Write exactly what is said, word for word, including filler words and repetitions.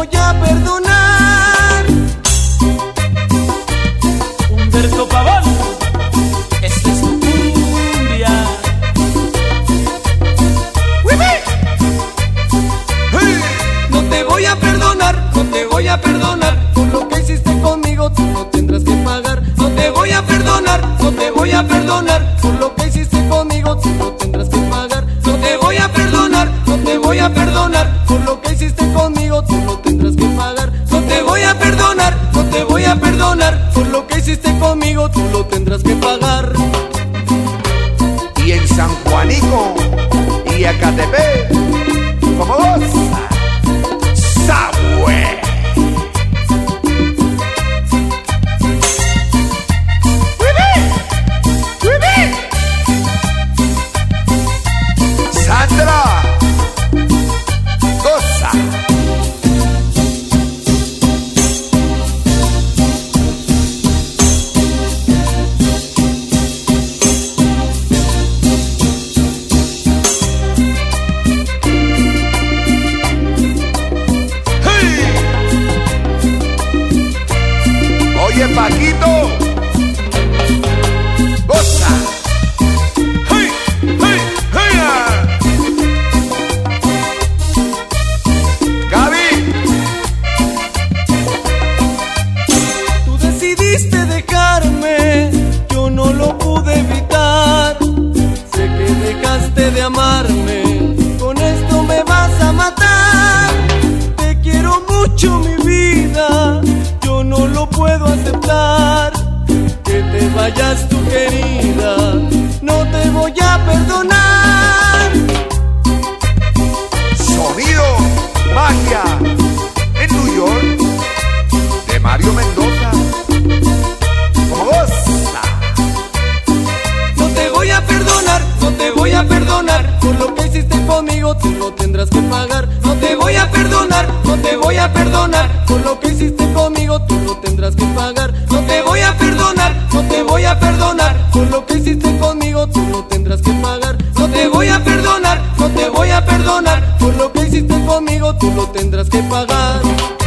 voy a perdonar. Humberto Pavón, esta es tu cumbia. No te voy a perdonar, no te voy a perdonar. Por lo que hiciste conmigo tú lo tendrás que pagar. No te voy a perdonar, no te voy a perdonar. Por lo que hiciste conmigo tú lo tendrás que pagar. No te voy a perdonar, no te voy a perdonar. Por lo que hiciste conmigo tú lo tendrás que pagar. No te voy a perdonar, no te voy a perdonar. Por lo que hiciste conmigo tú lo tendrás que pagar. Y en San Juanico y Ecatepec, como goza Sabue. Sandra, goza. Oye, Paquito, goza. Hey, hey, hey, ah. Gaby, Tú decidiste dejarme, yo no lo pude evitar. Sé que dejaste de amarme, con esto me vas a matar. Te quiero mucho, mi vida, yo no lo puedo aceptar. Que te vayas tu querida, no te voy a perdonar. sonido, magia, en New York, de Mario Mendoza, como goza. No te voy a perdonar, no te voy a perdonar. Por lo que hiciste conmigo tú lo tendrás que pagar. No te voy a perdonar, no te voy a perdonar. Por lo que hiciste conmigo tú lo tendrás que pagar. No te voy a perdonar, no te voy a perdonar. Por lo que hiciste conmigo tú lo tendrás que pagar. No te voy a perdonar, no te voy a perdonar. Por lo que hiciste conmigo tú lo tendrás que pagar.